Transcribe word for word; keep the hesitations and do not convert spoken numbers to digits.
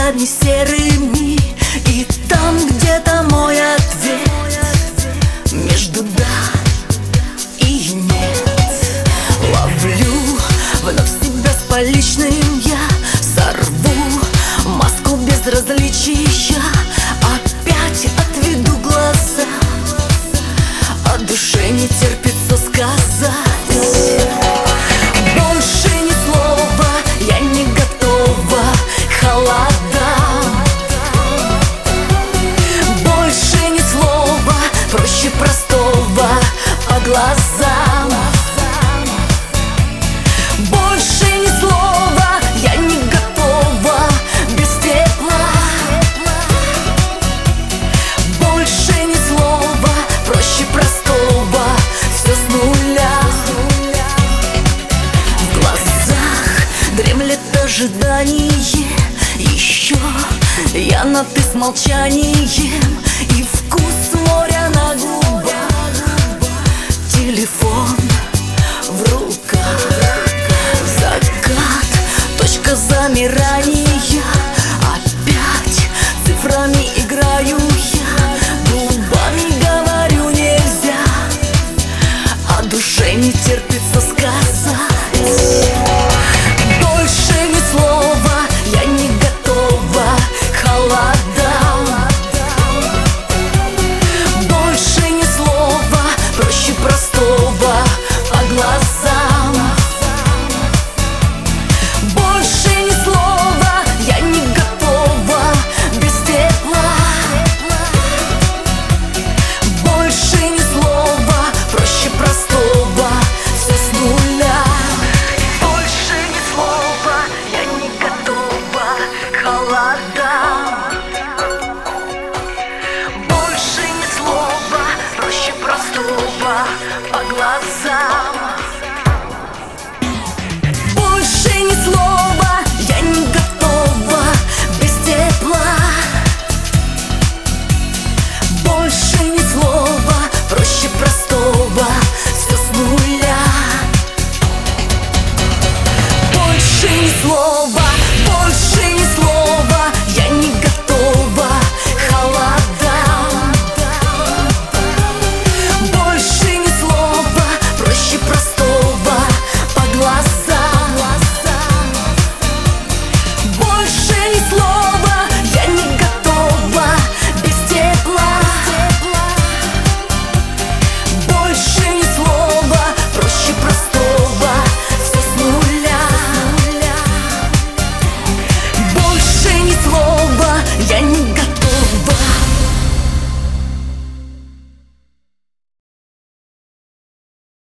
глазами серыми, и там где-то мой ответ между да и нет. Ловлю вновь себя с поличным я, сорву маску безразличия, опять отведу глаза, а душе не терпится сказать. Больше ни слова, я не готова к холодам. Больше ни слова, проще простого по глазам. Больше ни слова, я не готова без тепла. Больше ни слова, проще простого, все с нуля. В глазах дремлет ожидание, еще я на ты с молчанием, и вкус моря на губах, телефон в руках. Закат, точка замирания, опять цифрами играю я, губами говорю нельзя, а душе не терпится